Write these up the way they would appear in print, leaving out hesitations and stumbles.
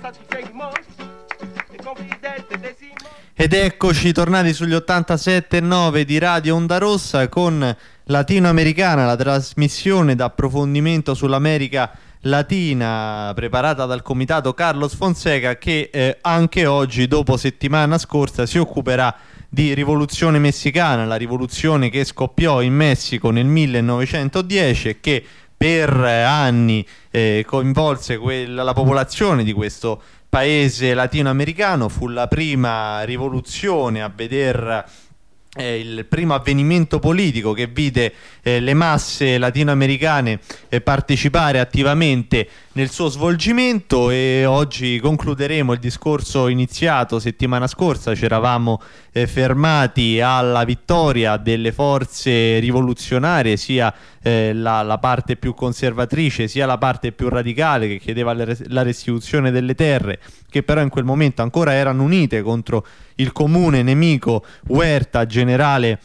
Ed eccoci tornati sugli 87.9 di Radio Onda Rossa con Latinoamericana, la trasmissione d'approfondimento sull'America Latina preparata dal comitato Carlos Fonseca, che anche oggi, dopo settimana scorsa, si occuperà di rivoluzione messicana, la rivoluzione che scoppiò in Messico nel 1910 e che per anni coinvolse la popolazione di questo paese latinoamericano. Fu la prima rivoluzione a veder il primo avvenimento politico che vide le masse latinoamericane partecipare attivamente nel suo svolgimento, e oggi concluderemo il discorso iniziato settimana scorsa. Ci eravamo fermati alla vittoria delle forze rivoluzionarie, sia la parte più conservatrice sia la parte più radicale, che chiedeva la restituzione delle terre, che però in quel momento ancora erano unite contro il comune nemico Huerta, generale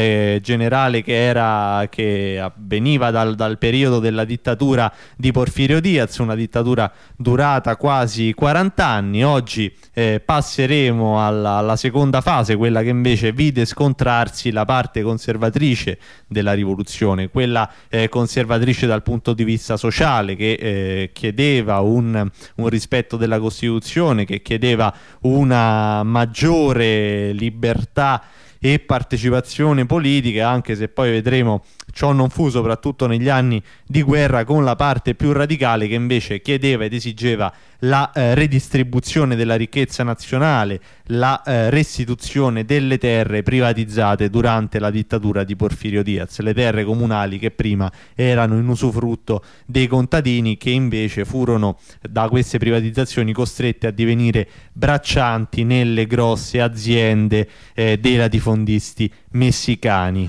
che avveniva dal periodo della dittatura di Porfirio Diaz, una dittatura durata quasi 40 anni. Oggi passeremo alla seconda fase, quella che invece vide scontrarsi la parte conservatrice della rivoluzione, quella conservatrice dal punto di vista sociale, che chiedeva un rispetto della Costituzione, che chiedeva una maggiore libertà e partecipazione politica, anche se poi vedremo ciò non fu soprattutto negli anni di guerra, con la parte più radicale che invece chiedeva ed esigeva la redistribuzione della ricchezza nazionale, la restituzione delle terre privatizzate durante la dittatura di Porfirio Diaz, le terre comunali che prima erano in usufrutto dei contadini, che invece furono da queste privatizzazioni costrette a divenire braccianti nelle grosse aziende dei latifondisti messicani.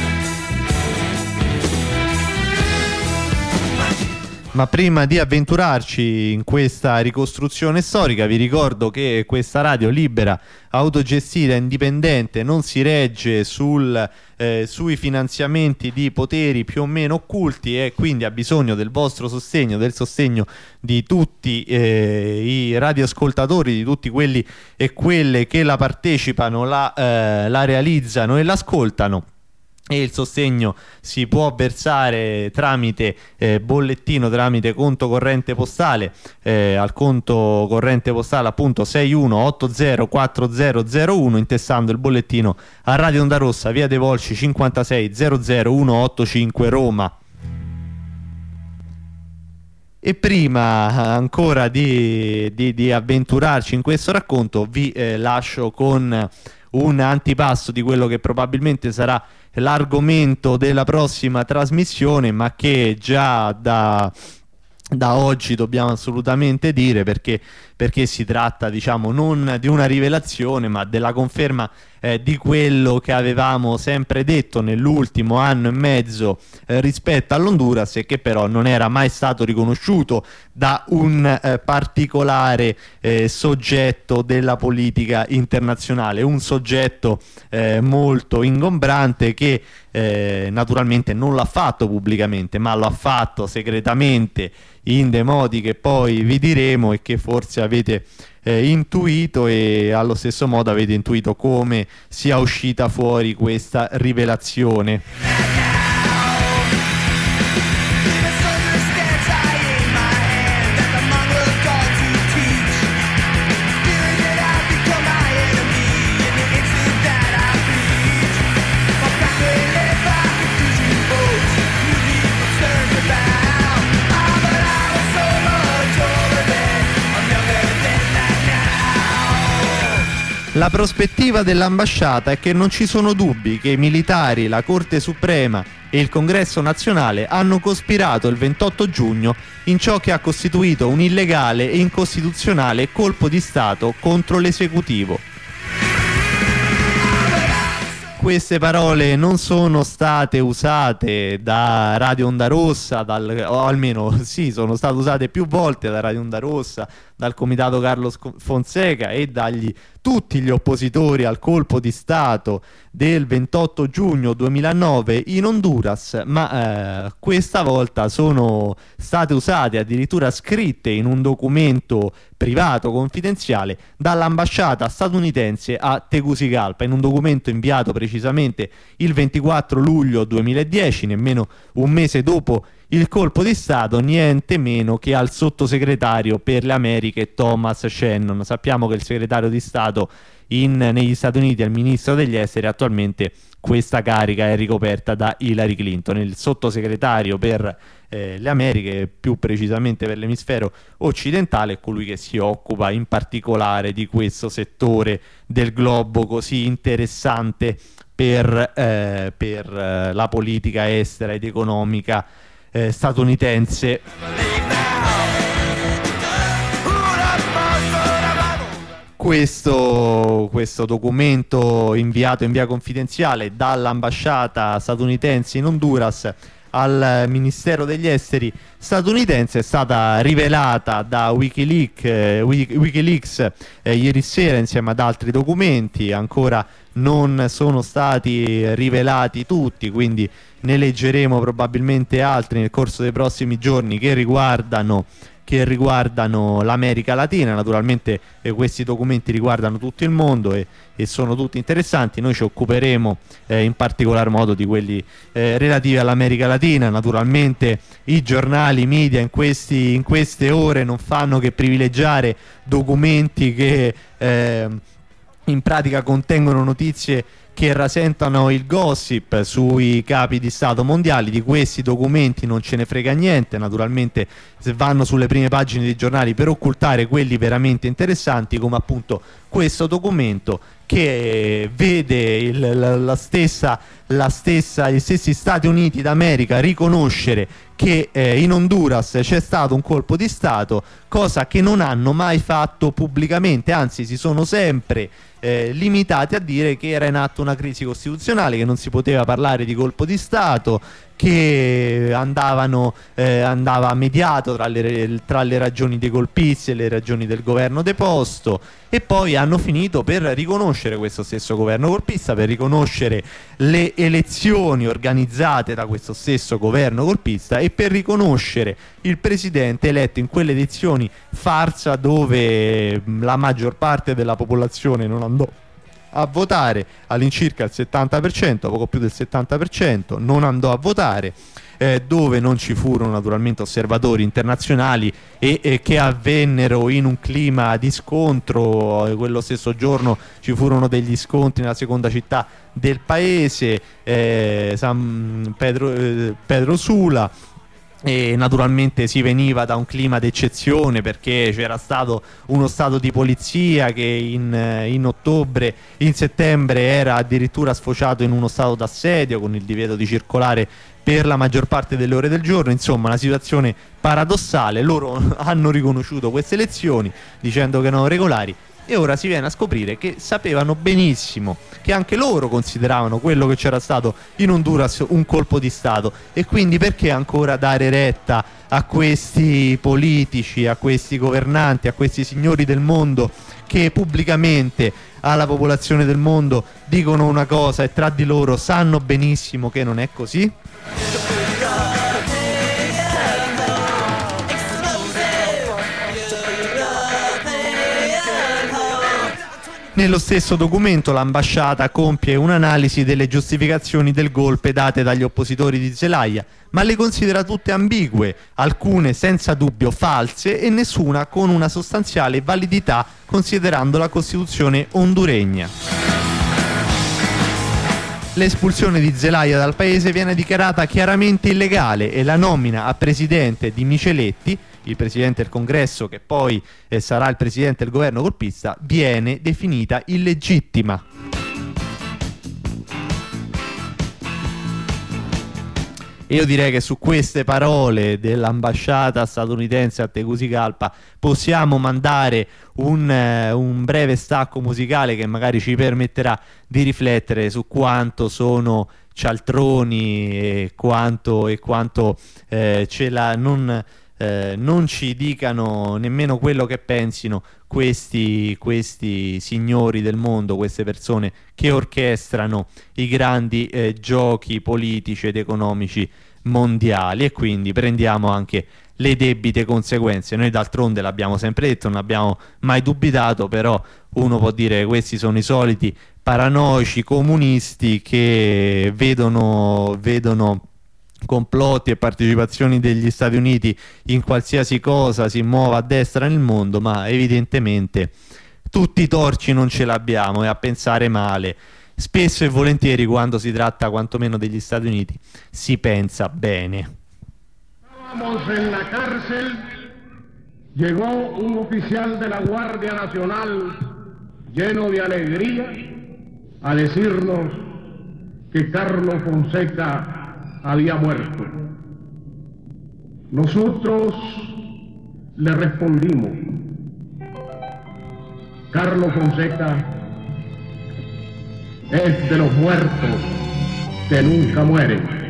Ma prima di avventurarci in questa ricostruzione storica, vi ricordo che questa radio libera, autogestita, indipendente, non si regge sui finanziamenti di poteri più o meno occulti, e quindi ha bisogno del vostro sostegno, del sostegno di tutti i radioascoltatori, di tutti quelli e quelle che la partecipano, la realizzano e l'ascoltano. E il sostegno si può versare tramite bollettino, tramite conto corrente postale, al conto corrente postale appunto 61804001, intestando il bollettino a Radio Onda Rossa, via dei Volsci 56 00185 Roma. E prima ancora di avventurarci in questo racconto, vi lascio con un antipasto di quello che probabilmente sarà l'argomento della prossima trasmissione, ma che già da oggi dobbiamo assolutamente dire, perché si tratta, diciamo, non di una rivelazione, ma della conferma di quello che avevamo sempre detto nell'ultimo anno e mezzo rispetto all'Honduras, e che però non era mai stato riconosciuto da un particolare soggetto della politica internazionale, un soggetto molto ingombrante, che naturalmente non l'ha fatto pubblicamente, ma lo ha fatto segretamente in dei modi che poi vi diremo, e che forse avete intuito, e allo stesso modo avete intuito come sia uscita fuori questa rivelazione. La prospettiva dell'ambasciata è che non ci sono dubbi che i militari, la Corte Suprema e il Congresso Nazionale hanno cospirato il 28 giugno in ciò che ha costituito un illegale e incostituzionale colpo di Stato contro l'esecutivo. queste parole non sono state usate da Radio Onda Rossa, o almeno sì, sono state usate più volte da Radio Onda Rossa, dal comitato Carlos Fonseca e tutti gli oppositori al colpo di Stato del 28 giugno 2009 in Honduras, ma questa volta sono state usate, addirittura scritte in un documento privato confidenziale dall'ambasciata statunitense a Tegucigalpa, in un documento inviato precisamente il 24 luglio 2010, nemmeno un mese dopo il colpo di Stato, niente meno che al sottosegretario per le Americhe Thomas Shannon. Sappiamo che il segretario di Stato negli Stati Uniti, al ministro degli esteri, attualmente questa carica è ricoperta da Hillary Clinton. Il sottosegretario per le Americhe, più precisamente per l'emisfero occidentale, è colui che si occupa in particolare di questo settore del globo così interessante per la politica estera ed economica statunitense. Questo documento inviato in via confidenziale dall'ambasciata statunitense in Honduras al Ministero degli Esteri statunitense è stata rivelata da Wikileaks ieri sera insieme ad altri documenti. Ancora non sono stati rivelati tutti, quindi ne leggeremo probabilmente altri nel corso dei prossimi giorni che riguardano l'America Latina. Naturalmente questi documenti riguardano tutto il mondo e sono tutti interessanti. Noi ci occuperemo in particolar modo di quelli relativi all'America Latina. Naturalmente i giornali, i media in queste ore non fanno che privilegiare documenti che in pratica contengono notizie che rasentano il gossip sui capi di Stato mondiali. Di questi documenti non ce ne frega niente, naturalmente vanno sulle prime pagine dei giornali per occultare quelli veramente interessanti, come appunto questo documento che vede gli stessi Stati Uniti d'America riconoscere che in Honduras c'è stato un colpo di Stato, cosa che non hanno mai fatto pubblicamente, anzi si sono sempre limitati a dire che era in atto una crisi costituzionale, che non si poteva parlare di colpo di Stato, che andava mediato tra le ragioni dei colpisti e le ragioni del governo deposto, e poi hanno finito per riconoscere questo stesso governo colpista, per riconoscere le elezioni organizzate da questo stesso governo colpista e per riconoscere il presidente eletto in quelle elezioni farsa dove la maggior parte della popolazione non andò a votare, all'incirca il 70%, poco più del 70% non andò a votare, dove non ci furono naturalmente osservatori internazionali e che avvennero in un clima di scontro. Quello stesso giorno ci furono degli scontri nella seconda città del paese, San Pedro Sula, e naturalmente si veniva da un clima d'eccezione perché c'era stato uno stato di polizia che in settembre era addirittura sfociato in uno stato d'assedio con il divieto di circolare per la maggior parte delle ore del giorno. Insomma, una situazione paradossale. Loro hanno riconosciuto queste elezioni dicendo che erano regolari, e ora si viene a scoprire che sapevano benissimo che anche loro consideravano quello che c'era stato in Honduras un colpo di Stato. E quindi perché ancora dare retta a questi politici, a questi governanti, a questi signori del mondo che pubblicamente alla popolazione del mondo dicono una cosa e tra di loro sanno benissimo che non è così? Nello stesso documento l'ambasciata compie un'analisi delle giustificazioni del golpe date dagli oppositori di Zelaya, ma le considera tutte ambigue, alcune senza dubbio false e nessuna con una sostanziale validità considerando la Costituzione honduregna. L'espulsione di Zelaya dal paese viene dichiarata chiaramente illegale e la nomina a presidente di Micheletti, il presidente del Congresso che poi sarà il presidente del governo colpista, viene definita illegittima. E io direi che su queste parole dell'ambasciata statunitense a Tegucigalpa possiamo mandare un breve stacco musicale che magari ci permetterà di riflettere su quanto sono cialtroni e quanto non ci dicano nemmeno quello che pensino questi signori del mondo, queste persone che orchestrano i grandi giochi politici ed economici mondiali, e quindi prendiamo anche le debite conseguenze. Noi d'altronde l'abbiamo sempre detto, non abbiamo mai dubitato, però uno può dire che questi sono i soliti paranoici comunisti che vedono complotti e partecipazioni degli Stati Uniti in qualsiasi cosa si muova a destra nel mondo, ma evidentemente tutti i torci non ce l'abbiamo, e a pensare male spesso e volentieri quando si tratta quantomeno degli Stati Uniti si pensa bene. Estábamos en la cárcel, llegó un oficial de la Guardia Nacional lleno de alegría a decirnos que Carlos Fonseca había muerto. Nosotros le respondimos: Carlos Fonseca es de los muertos que nunca mueren.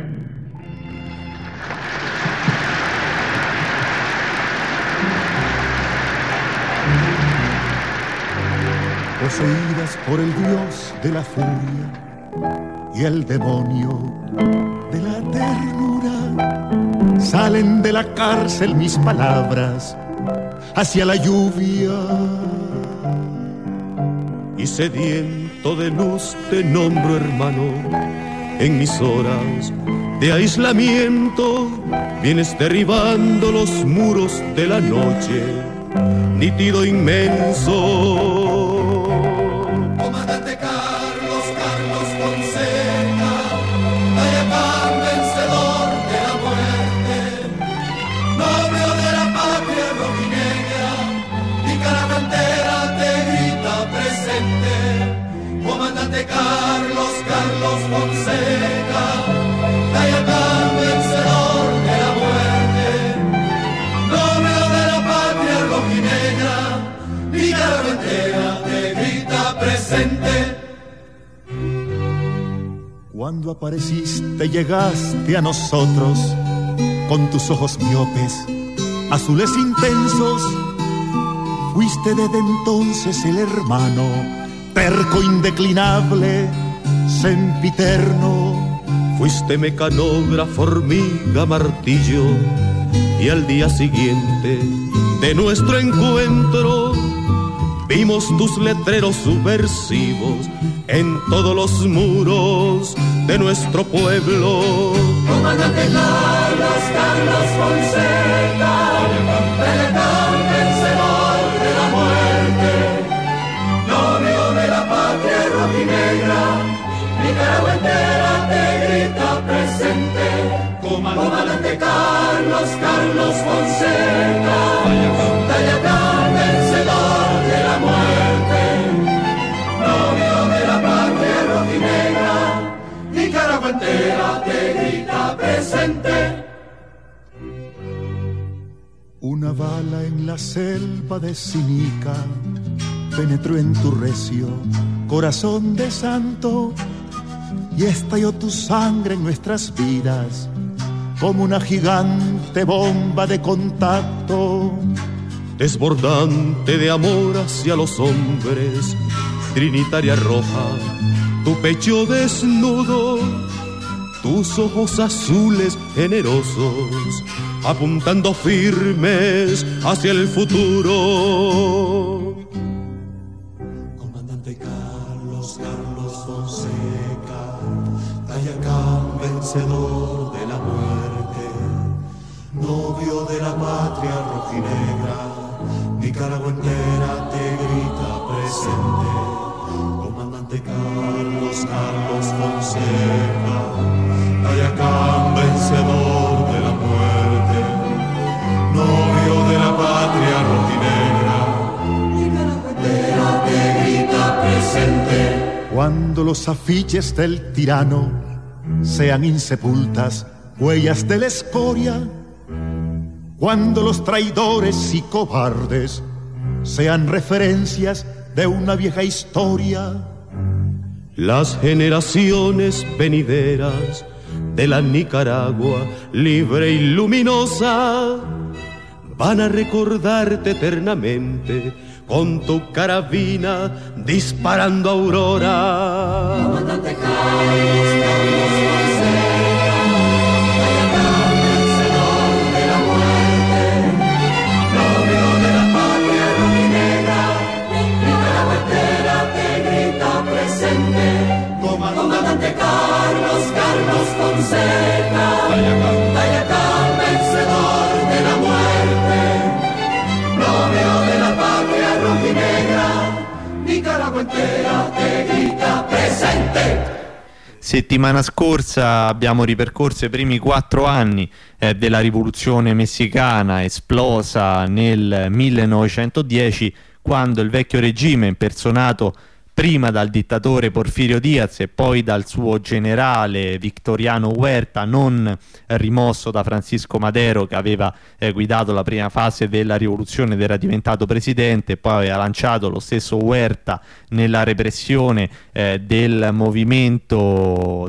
Poseídas por el dios de la furia y el demonio de la ternura, salen de la cárcel mis palabras hacia la lluvia. Y sediento de luz te nombro hermano, en mis horas de aislamiento vienes derribando los muros de la noche, nítido inmenso. Comandante Carlos Fonseca, Tayacán vencedor de la muerte, novio de la patria rojinegra, Nicaragua entera te grita presente. Comandante Carlos Fonseca, Tayacán vencedor de la muerte, novio de la patria rojinegra, Nicaragua entera te grita presente. Cuando apareciste llegaste a nosotros con tus ojos miopes, azules intensos. Fuiste desde entonces el hermano, terco, indeclinable, sempiterno. Fuiste mecanógrafo, hormiga, martillo, y al día siguiente de nuestro encuentro vimos tus letreros subversivos en todos los muros de nuestro pueblo. Comandante Carlos Fonseca, Tayacán vencedor de la muerte, novio de la patria rojinegra, Nicaragua entera te grita presente. Comandante Carlos Fonseca, Tayacán vencedor de la muerte, novio de la patria rojinegra, Nicaragua entera te grita presente. Una bala en la selva de Sinica penetró en tu recio corazón de santo y estalló tu sangre en nuestras vidas como una gigante bomba de contacto. Desbordante de amor hacia los hombres, trinitaria roja, tu pecho desnudo, tus ojos azules generosos, apuntando firmes hacia el futuro. Comandante Carlos Fonseca, Tayacán vencedor de la muerte, novio de la patria rojinegra, Nicaragua entera te grita presente. Comandante Carlos Fonseca, Tayacán vencedor de la muerte, novio de la patria rojinegra, Nicaragua entera te grita presente. Cuando los afiches del tirano sean insepultas huellas de la escoria, cuando los traidores y cobardes sean referencias de una vieja historia. Las generaciones venideras de la Nicaragua libre y luminosa van a recordarte eternamente con tu carabina disparando aurora. Comandante Carlos, Carlos Fonseca, Ayacán, vencedor de la muerte, novio de la patria rojinegra, Nicaragua entera te grita presente. Comandante Carlos, Carlos Fonseca, Ayacán, vencedor de la muerte, novio de la patria rojinegra, Nicaragua intera te grita presente. Settimana scorsa abbiamo ripercorso i primi 4 anni della rivoluzione messicana esplosa nel 1910, quando il vecchio regime, impersonato prima dal dittatore Porfirio Diaz e poi dal suo generale Victoriano Huerta, non rimosso da Francisco Madero, che aveva guidato la prima fase della rivoluzione ed era diventato presidente, poi aveva lanciato lo stesso Huerta nella repressione del movimento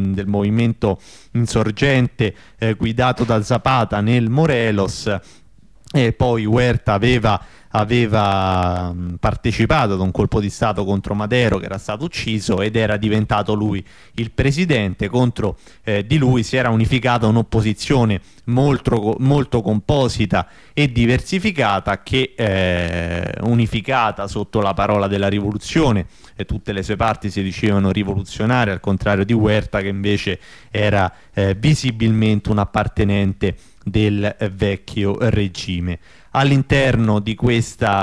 insorgente guidato da Zapata nel Morelos. E poi Huerta aveva partecipato ad un colpo di stato contro Madero, che era stato ucciso, ed era diventato lui il presidente. Contro di lui si era unificata un'opposizione molto composita e diversificata, che unificata sotto la parola della rivoluzione, e tutte le sue parti si dicevano rivoluzionarie, al contrario di Huerta, che invece era visibilmente un appartenente del vecchio regime. All'interno di questo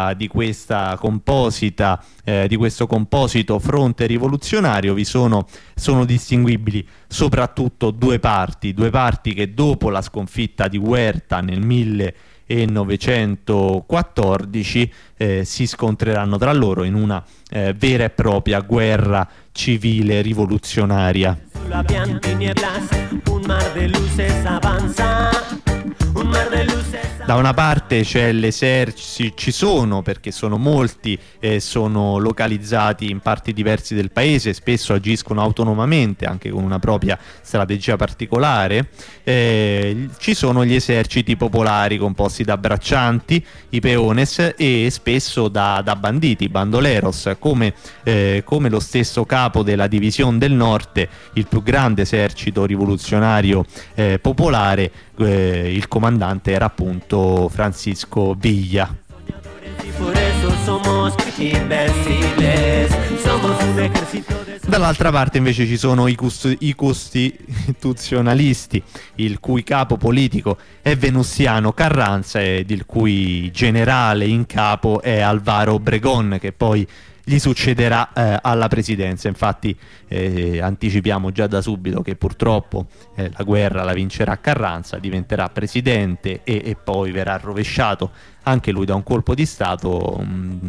composito fronte rivoluzionario sono distinguibili soprattutto due parti che dopo la sconfitta di Huerta nel 1914 si scontreranno tra loro in una vera e propria guerra civile rivoluzionaria. Sulla bianca nieblas, un mar de luces avanza. Da una parte c'è l'esercito, ci sono, perché sono molti, sono localizzati in parti diverse del paese, spesso agiscono autonomamente, anche con una propria strategia particolare. Ci sono gli eserciti popolari composti da braccianti, i peones, e spesso da banditi, bandoleros, come lo stesso capo della Divisione del Norte, il più grande esercito rivoluzionario popolare. Il comandante era appunto Francisco Villa. Dall'altra parte invece ci sono i costituzionalisti, il cui capo politico è Venustiano Carranza ed il cui generale in capo è Álvaro Obregón, che poi gli succederà alla presidenza. Infatti anticipiamo già da subito che purtroppo la guerra la vincerà Carranza, diventerà presidente e poi verrà rovesciato anche lui da un colpo di stato.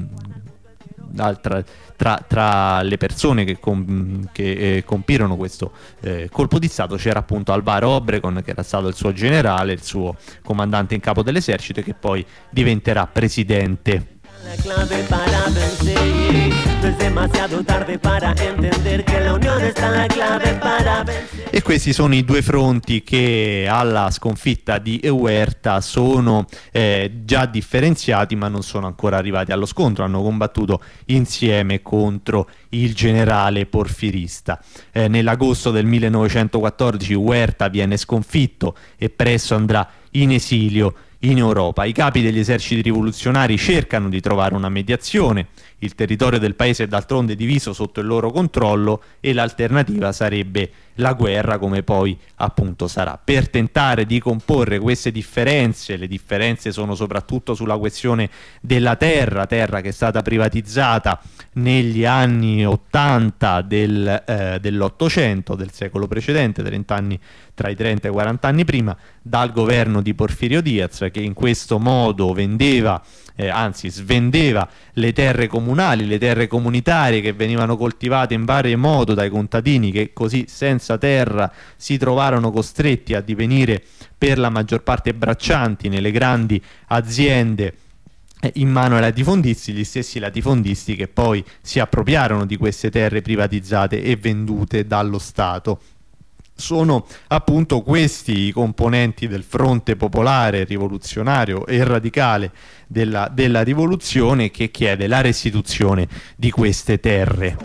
Tra le persone che compirono questo colpo di stato c'era appunto Álvaro Obregón, che era stato il suo generale, il suo comandante in capo dell'esercito, e che poi diventerà presidente. La clave para vencer, no es demasiado tarde para entender que la unión está la clave para vencer. E questi sono i due fronti che alla sconfitta di Huerta sono già differenziati, ma non sono ancora arrivati allo scontro. Hanno combattuto insieme contro il generale porfirista. Nell'agosto del 1914 Huerta viene sconfitto e presto andrà in esilio in Europa. I capi degli eserciti rivoluzionari cercano di trovare una mediazione. Il territorio del paese è d'altronde diviso sotto il loro controllo e l'alternativa sarebbe la guerra, come poi appunto sarà. Per tentare di comporre queste differenze, le differenze sono soprattutto sulla questione della terra che è stata privatizzata negli anni 80 dell'Ottocento, del secolo precedente, tra i 30 e i 40 anni prima, dal governo di Porfirio Diaz, che in questo modo vendeva, anzi svendeva le terre comunali, le terre comunitarie che venivano coltivate in vario modo dai contadini, che così senza terra si trovarono costretti a divenire per la maggior parte braccianti nelle grandi aziende in mano ai latifondisti, gli stessi latifondisti che poi si appropriarono di queste terre privatizzate e vendute dallo Stato. Sono appunto questi i componenti del fronte popolare, rivoluzionario e radicale della rivoluzione, che chiede la restituzione di queste terre.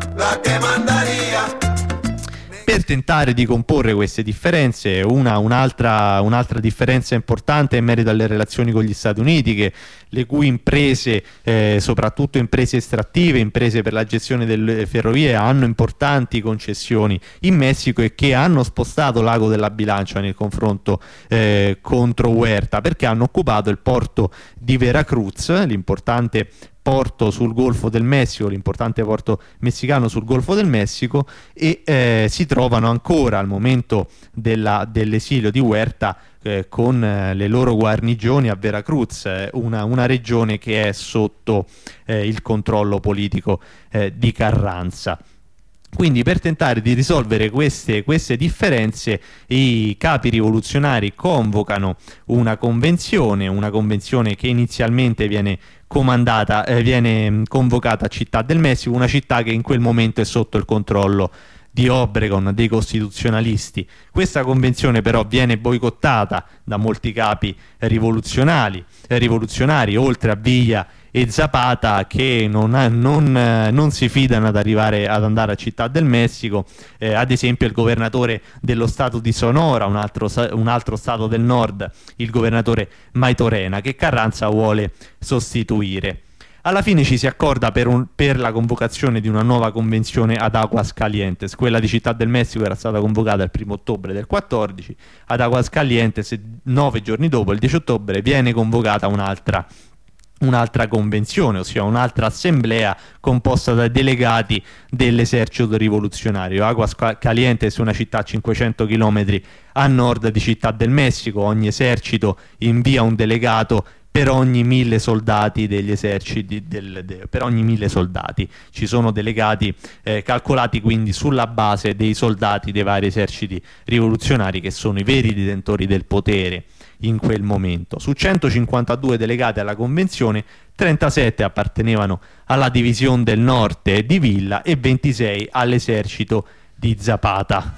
Per tentare di comporre queste differenze, un'altra differenza importante è in merito alle relazioni con gli Stati Uniti, le cui imprese, soprattutto imprese estrattive, imprese per la gestione delle ferrovie, hanno importanti concessioni in Messico e che hanno spostato l'ago della bilancia nel confronto contro Huerta, perché hanno occupato il porto di Veracruz, l'importante porto sul Golfo del Messico, l'importante porto messicano sul Golfo del Messico, e si trovano ancora al momento dell'esilio di Huerta con le loro guarnigioni a Veracruz, una regione che è sotto il controllo politico di Carranza. Quindi, per tentare di risolvere queste differenze, i capi rivoluzionari convocano una convenzione che inizialmente viene convocata a Città del Messico, una città che in quel momento è sotto il controllo di Obregón, dei costituzionalisti. Questa convenzione però viene boicottata da molti capi rivoluzionari, oltre a Villa e Zapata, che non si fidano ad andare a Città del Messico. Ad esempio il governatore dello stato di Sonora, un altro stato del nord, il governatore Maytorena, che Carranza vuole sostituire. Alla fine ci si accorda per la convocazione di una nuova convenzione ad Aguascalientes. Quella di Città del Messico era stata convocata il 1 ottobre del 14, ad Aguascalientes 9 giorni dopo, il 10 ottobre, viene convocata un'altra convenzione, ossia un'altra assemblea composta da delegati dell'esercito rivoluzionario. Aguascalientes è una città a 500 km a nord di Città del Messico. Ogni esercito invia un delegato per ogni 1000 soldati degli eserciti, per ogni 1000 soldati. Ci sono delegati calcolati quindi sulla base dei soldati dei vari eserciti rivoluzionari, che sono i veri detentori del potere in quel momento. Su 152 delegati alla convenzione, 37 appartenevano alla divisione del norte di Villa e 26 all'esercito di Zapata.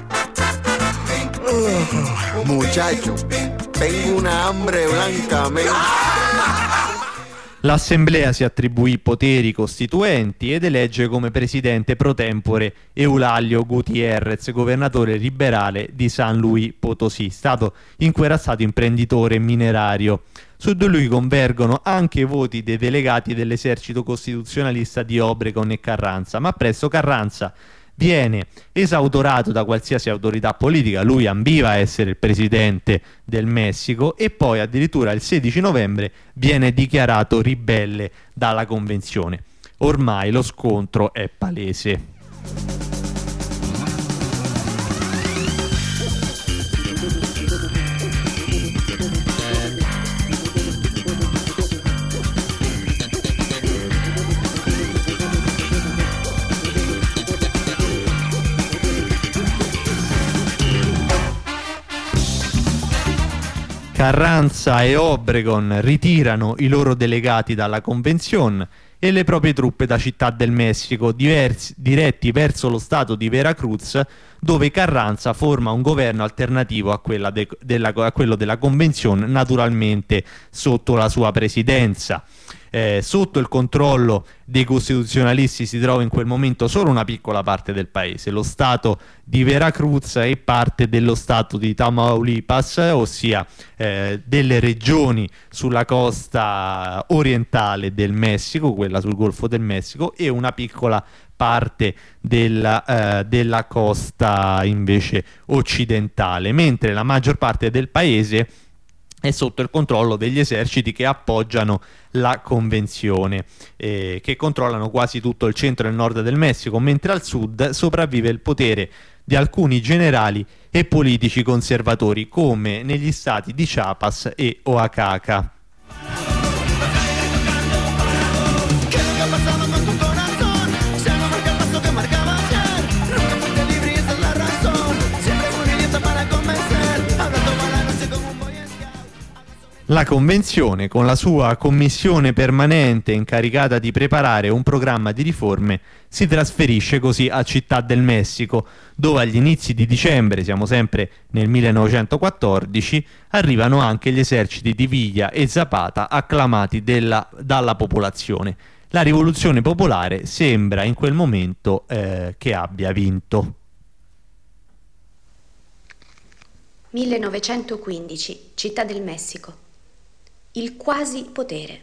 Muchacho, tengo una hambre blancamente. L'assemblea si attribuì poteri costituenti ed elegge come presidente pro tempore Eulalio Gutiérrez, governatore liberale di San Luis Potosí, in cui era stato imprenditore minerario. Su di lui convergono anche i voti dei delegati dell'esercito costituzionalista di Obregón e Carranza, ma presto Carranza viene esautorato da qualsiasi autorità politica. Lui ambiva a essere il presidente del Messico e poi addirittura il 16 novembre viene dichiarato ribelle dalla convenzione. Ormai lo scontro è palese. Carranza e Obregón ritirano i loro delegati dalla convenzione e le proprie truppe da Città del Messico, diretti verso lo stato di Veracruz, dove Carranza forma un governo alternativo a quello della convenzione, naturalmente sotto la sua presidenza. Sotto il controllo dei costituzionalisti si trova in quel momento solo una piccola parte del paese, lo stato di Veracruz e parte dello stato di Tamaulipas, ossia delle regioni sulla costa orientale del Messico, quella sul Golfo del Messico, e una piccola parte della costa invece occidentale, mentre la maggior parte del paese è sotto il controllo degli eserciti che appoggiano la convenzione, che controllano quasi tutto il centro e il nord del Messico, mentre al sud sopravvive il potere di alcuni generali e politici conservatori, come negli stati di Chiapas e Oaxaca. La convenzione, con la sua commissione permanente incaricata di preparare un programma di riforme, si trasferisce così a Città del Messico, dove agli inizi di dicembre, siamo sempre nel 1914, arrivano anche gli eserciti di Villa e Zapata acclamati dalla popolazione. La rivoluzione popolare sembra in quel momento che abbia vinto. 1915, Città del Messico. Il quasi potere.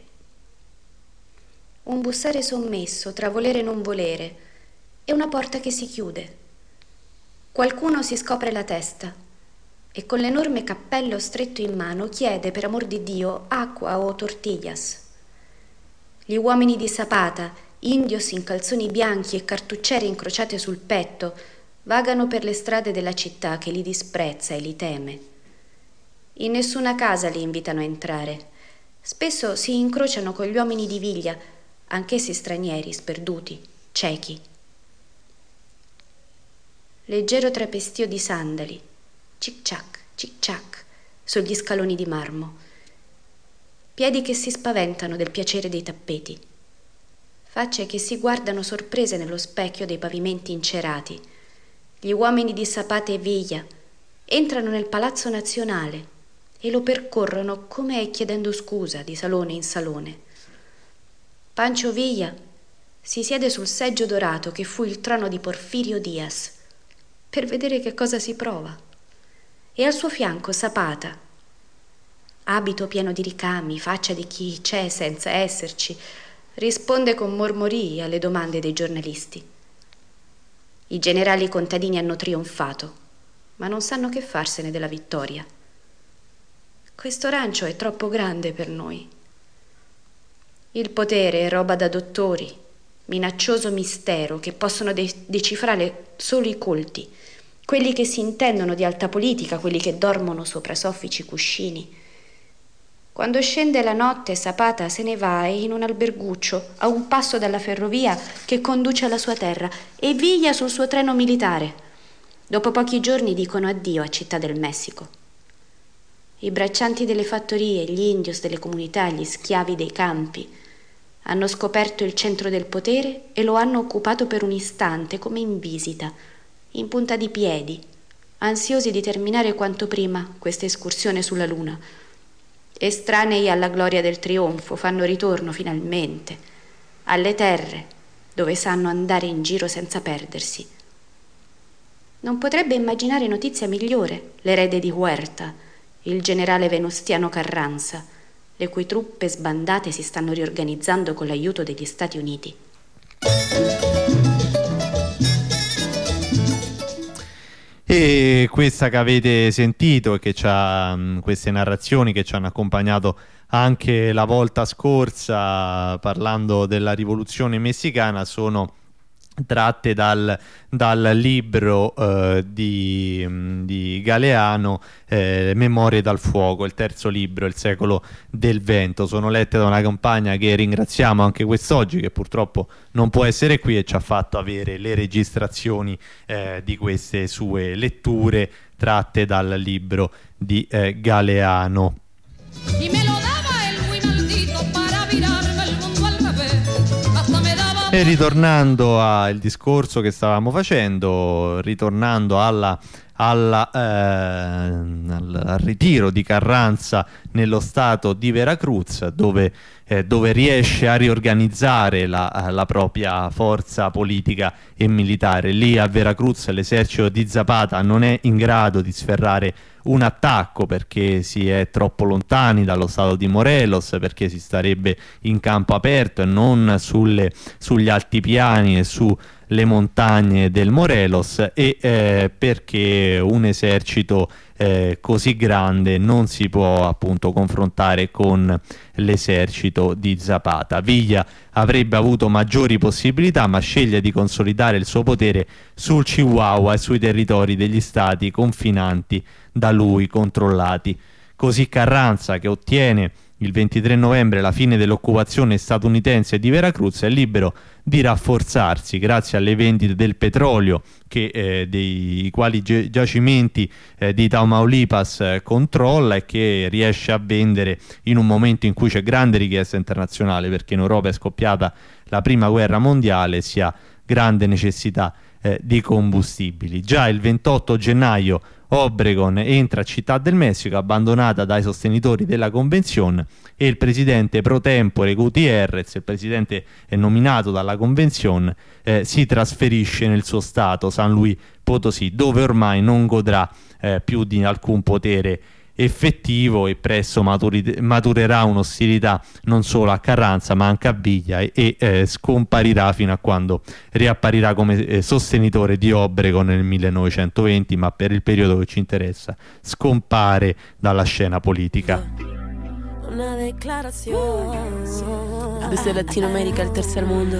Un bussare sommesso tra volere e non volere e una porta che si chiude. Qualcuno si scopre la testa e con l'enorme cappello stretto in mano chiede, per amor di Dio, acqua o tortillas. Gli uomini di Zapata, indios in calzoni bianchi e cartucciere incrociate sul petto, vagano per le strade della città che li disprezza e li teme. In nessuna casa li invitano a entrare. Spesso si incrociano con gli uomini di Villa, anch'essi stranieri, sperduti, ciechi. Leggero trapestio di sandali, cic-ciac, sugli scaloni di marmo. Piedi che si spaventano del piacere dei tappeti. Facce che si guardano sorprese nello specchio dei pavimenti incerati. Gli uomini di Zapata e Villa entrano nel Palazzo Nazionale e lo percorrono come chiedendo scusa di salone in salone. Pancho Villa si siede sul seggio dorato che fu il trono di Porfirio Diaz per vedere che cosa si prova. E al suo fianco Zapata, abito pieno di ricami, faccia di chi c'è senza esserci, risponde con mormorii alle domande dei giornalisti. I generali contadini hanno trionfato, ma non sanno che farsene della vittoria. Questo rancio è troppo grande per noi. Il potere è roba da dottori, minaccioso mistero che possono decifrare solo i colti, quelli che si intendono di alta politica, quelli che dormono sopra soffici cuscini. Quando scende la notte, Zapata se ne va in un alberguccio a un passo dalla ferrovia che conduce alla sua terra e Villa sul suo treno militare. Dopo pochi giorni dicono addio a Città del Messico. I braccianti delle fattorie, gli indios delle comunità, gli schiavi dei campi hanno scoperto il centro del potere e lo hanno occupato per un istante come in visita, in punta di piedi, ansiosi di terminare quanto prima questa escursione sulla luna. Estranei alla gloria del trionfo, fanno ritorno finalmente alle terre dove sanno andare in giro senza perdersi. Non potrebbe immaginare notizia migliore l'erede di Huerta, il generale Venustiano Carranza, le cui truppe sbandate si stanno riorganizzando con l'aiuto degli Stati Uniti. E questa che avete sentito e che queste narrazioni che ci hanno accompagnato anche la volta scorsa parlando della rivoluzione messicana sono tratte dal libro di Galeano, Memorie dal fuoco, il terzo libro, Il secolo del vento. Sono lette da una compagna che ringraziamo anche quest'oggi, che purtroppo non può essere qui e ci ha fatto avere le registrazioni di queste sue letture tratte dal libro di Galeano. E ritornando al discorso che stavamo facendo, ritornando al ritiro di Carranza nello stato di Veracruz, dove riesce a riorganizzare la propria forza politica e militare. Lì a Veracruz l'esercito di Zapata non è in grado di sferrare un attacco perché si è troppo lontani dallo stato di Morelos, perché si starebbe in campo aperto e non sugli altipiani e su le montagne del Morelos e perché un esercito così grande non si può appunto confrontare con l'esercito di Zapata. Villa avrebbe avuto maggiori possibilità, ma sceglie di consolidare il suo potere sul Chihuahua e sui territori degli stati confinanti da lui controllati. Così Carranza, che ottiene il 23 novembre la fine dell'occupazione statunitense di Veracruz, è libero di rafforzarsi grazie alle vendite del petrolio dei quali giacimenti di Tamaulipas controlla, e che riesce a vendere in un momento in cui c'è grande richiesta internazionale, perché in Europa è scoppiata la prima guerra mondiale, si ha grande necessità di combustibili. Già il 28 gennaio Obregon entra a Città del Messico, abbandonata dai sostenitori della convenzione, e il presidente pro tempore Gutiérrez, il presidente nominato dalla convenzione, si trasferisce nel suo stato, San Luis Potosí, dove ormai non godrà più di alcun potere effettivo, e presto maturerà un'ostilità non solo a Carranza ma anche a Villa, e scomparirà fino a quando riapparirà come sostenitore di Obregon nel 1920, ma per il periodo che ci interessa scompare dalla scena politica. Una declarazione. Questo è Latino America, il tercer mundo.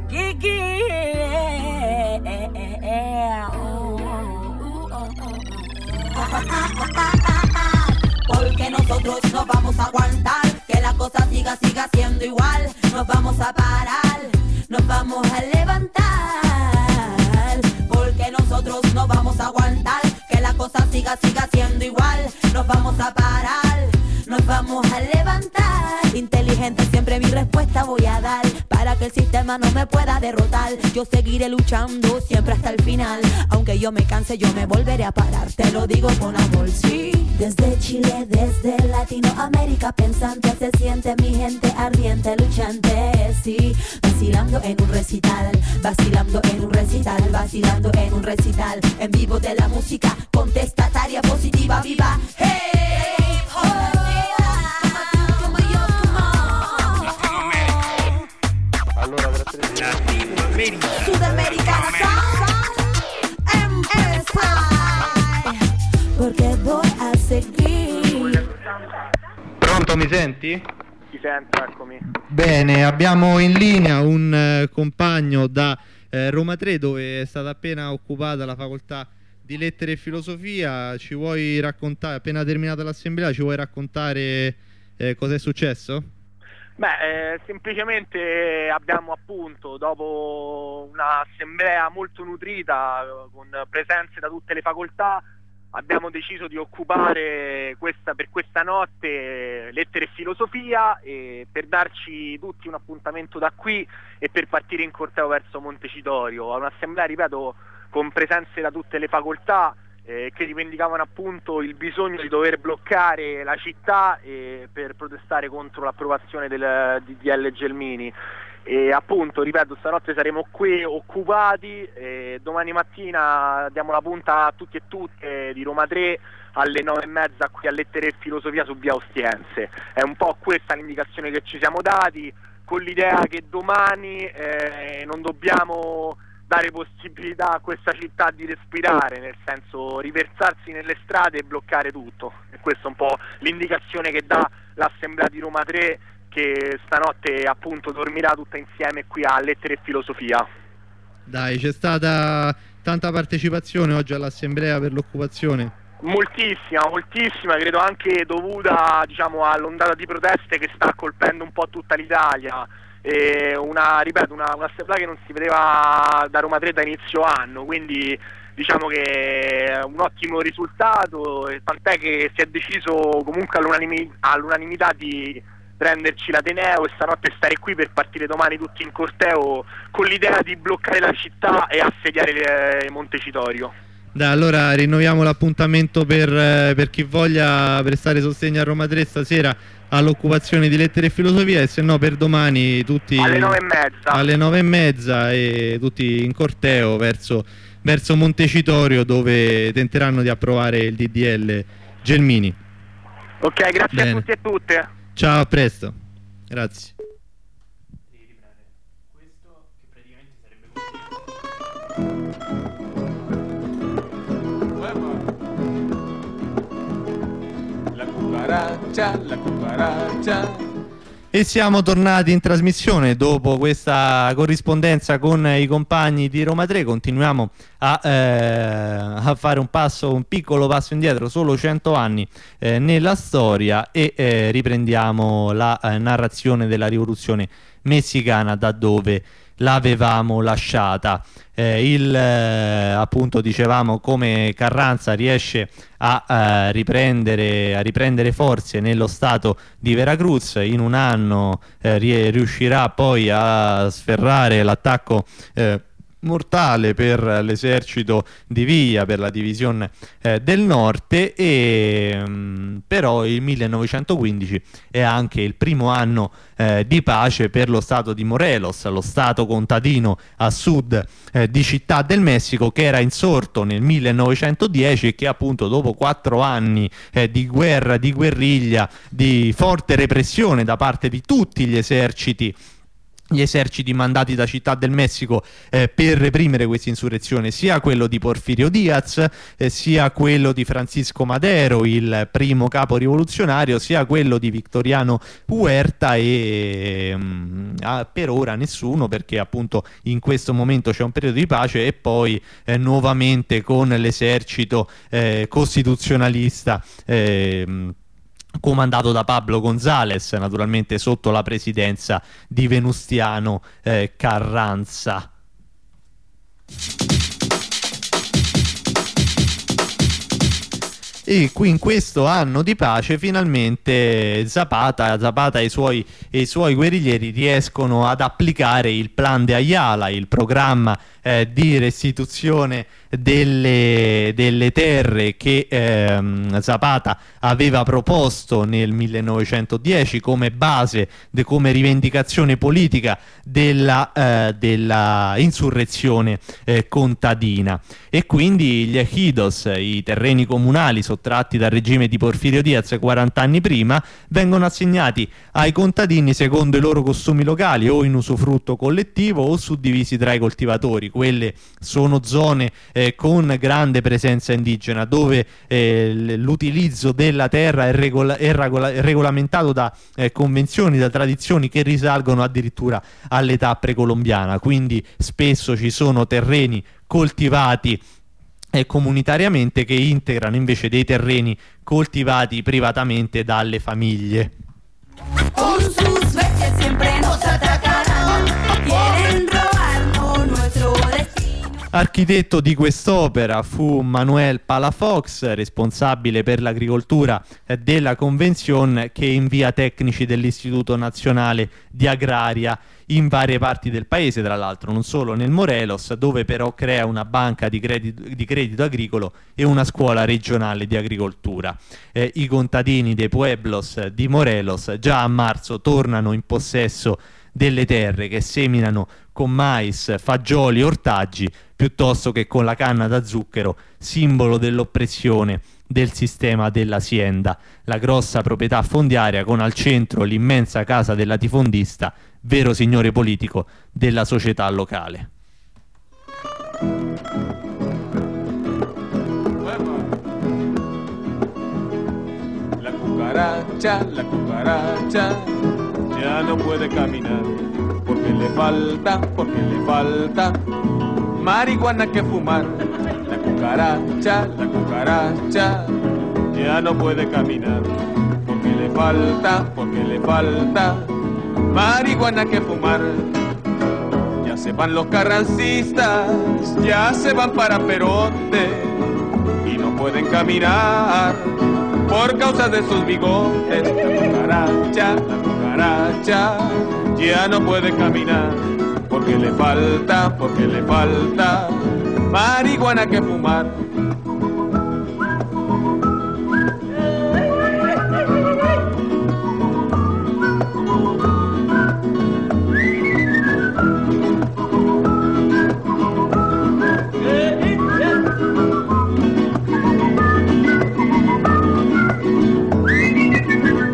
Porque nosotros no vamos a aguantar que la cosa siga siendo igual. Nos vamos a parar, nos vamos a levantar. Porque nosotros no vamos a aguantar que la cosa siga siendo igual. Nos vamos a parar, nos vamos a levantar. Inteligente siempre mi respuesta voy a dar, para que el sistema no me pueda derrotar. Yo seguiré luchando siempre hasta el final. Aunque yo me canse, yo me volveré a parar. Te lo digo con amor, sí. Desde Chile, desde Latinoamérica, pensante se siente mi gente ardiente, luchante, sí. Vacilando en un recital, vacilando en un recital, vacilando en un recital. En vivo de la música contestataria positiva, viva. Hey, oh. Sudamericana porque voy a seguir. Pronto, mi senti? Ti sento, eccomi. Bene, abbiamo in linea un compagno da Roma 3, dove è stata appena occupata la facoltà di lettere e filosofia. Ci vuoi raccontare, appena terminata l'assemblea, ci vuoi raccontare cosa è successo? Beh, semplicemente abbiamo appunto, dopo un'assemblea molto nutrita con presenze da tutte le facoltà, abbiamo deciso di occupare per questa notte lettere e filosofia, e per darci tutti un appuntamento da qui e per partire in corteo verso Montecitorio. Un'assemblea, ripeto, con presenze da tutte le facoltà, che rivendicavano appunto il bisogno di dover bloccare la città per protestare contro l'approvazione del DDL Gelmini. E appunto, ripeto, stanotte saremo qui occupati, domani mattina diamo la punta a tutti e tutte di Roma 3 alle 9:30 qui a Lettere e Filosofia su via Ostiense. È un po' questa l'indicazione che ci siamo dati, con l'idea che domani non dobbiamo dare possibilità a questa città di respirare, nel senso riversarsi nelle strade e bloccare tutto. E questa è un po' l'indicazione che dà l'assemblea di Roma 3, che stanotte appunto dormirà tutta insieme qui a Lettere e Filosofia. Dai, c'è stata tanta partecipazione oggi all'assemblea per l'occupazione? Moltissima, credo anche dovuta, diciamo, all'ondata di proteste che sta colpendo un po' tutta l'Italia. Un'assemblea che non si vedeva da Roma 3 da inizio anno, quindi diciamo che è un ottimo risultato, tant'è che si è deciso comunque all'unanimità di prenderci l'Ateneo e stanotte stare qui per partire domani tutti in corteo con l'idea di bloccare la città e assediare Montecitorio. Dai, allora rinnoviamo l'appuntamento per chi voglia prestare sostegno a Roma 3 stasera all'occupazione di Lettere e Filosofia, e se no per domani tutti alle 9:30 e tutti in corteo verso Montecitorio, dove tenteranno di approvare il DDL Gelmini. Ok, grazie. Bene. A tutti e tutte. Ciao, a presto. Grazie. la cucaracha. E siamo tornati in trasmissione dopo questa corrispondenza con i compagni di Roma 3. Continuiamo a fare un piccolo passo indietro, solo 100 anni nella storia, e riprendiamo la narrazione della rivoluzione messicana da dove l'avevamo lasciata. Appunto dicevamo come Carranza riesce a riprendere forze nello stato di Veracruz. In un anno riuscirà poi a sferrare l'attacco mortale per l'esercito di Villa, per la divisione del Norte, e però il 1915 è anche il primo anno di pace per lo stato di Morelos, lo stato contadino a sud di Città del Messico, che era insorto nel 1910 e che appunto dopo 4 anni di guerra, di guerriglia, di forte repressione da parte di tutti gli eserciti mandati da Città del Messico per reprimere questa insurrezione, sia quello di Porfirio Diaz, sia quello di Francisco Madero, il primo capo rivoluzionario, sia quello di Victoriano Huerta, e per ora nessuno, perché appunto in questo momento c'è un periodo di pace, e poi nuovamente con l'esercito costituzionalista comandato da Pablo González, naturalmente sotto la presidenza di Venustiano Carranza. E qui in questo anno di pace finalmente Zapata e i suoi guerriglieri riescono ad applicare il Plan de Ayala, il programma di restituzione delle terre che Zapata aveva proposto nel 1910 come base, come rivendicazione politica della insurrezione contadina. E quindi gli ejidos, i terreni comunali sottratti dal regime di Porfirio Diaz 40 anni prima, vengono assegnati ai contadini secondo i loro costumi locali, o in usufrutto collettivo o suddivisi tra i coltivatori. Quelle sono zone con grande presenza indigena, dove l'utilizzo della terra è regolamentato da convenzioni, da tradizioni che risalgono addirittura all'età precolombiana. Quindi spesso ci sono terreni coltivati comunitariamente che integrano invece dei terreni coltivati privatamente dalle famiglie. Con sus bestias siempre nos atacarán, quieren robarnos nuestro destino. Architetto di quest'opera fu Manuel Palafox, responsabile per l'agricoltura della Convenzione, che invia tecnici dell'Istituto Nazionale di Agraria in varie parti del paese, tra l'altro non solo nel Morelos, dove però crea una banca di credito agricolo e una scuola regionale di agricoltura. I contadini dei pueblos di Morelos già a marzo tornano in possesso delle terre, che seminano con mais, fagioli e ortaggi piuttosto che con la canna da zucchero, simbolo dell'oppressione del sistema dell'azienda. La grossa proprietà fondiaria con al centro l'immensa casa del latifondista, vero signore politico della società locale. La cucaracha ya no puede caminar porque le falta marihuana que fumar. La cucaracha ya no puede caminar porque le falta marihuana que fumar. Ya se van los carrancistas, ya se van para Perote y no pueden caminar por causa de sus bigotes. La cucaracha ya no puede caminar porque le falta marihuana que fumar.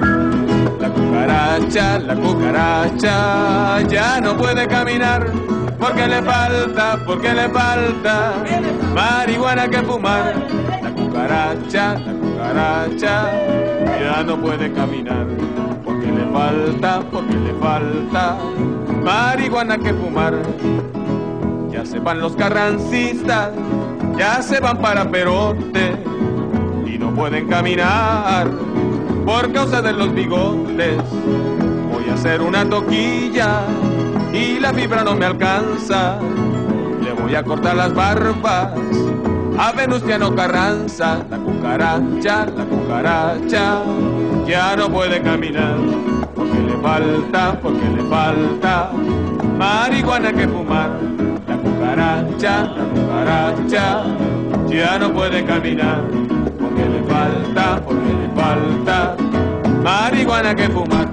La cucaracha ya no puede caminar porque le falta marihuana que fumar. La cucaracha ya no puede caminar, porque le falta marihuana que fumar. Ya se van los carrancistas, ya se van para Perote y no pueden caminar por causa de los bigotes. Voy a hacer una toquilla y la fibra no me alcanza. Le voy a cortar las barbas a Venustiano Carranza. La cucaracha ya no puede caminar, porque le falta marihuana que fumar. La cucaracha ya no puede caminar, porque le falta marihuana que fumar.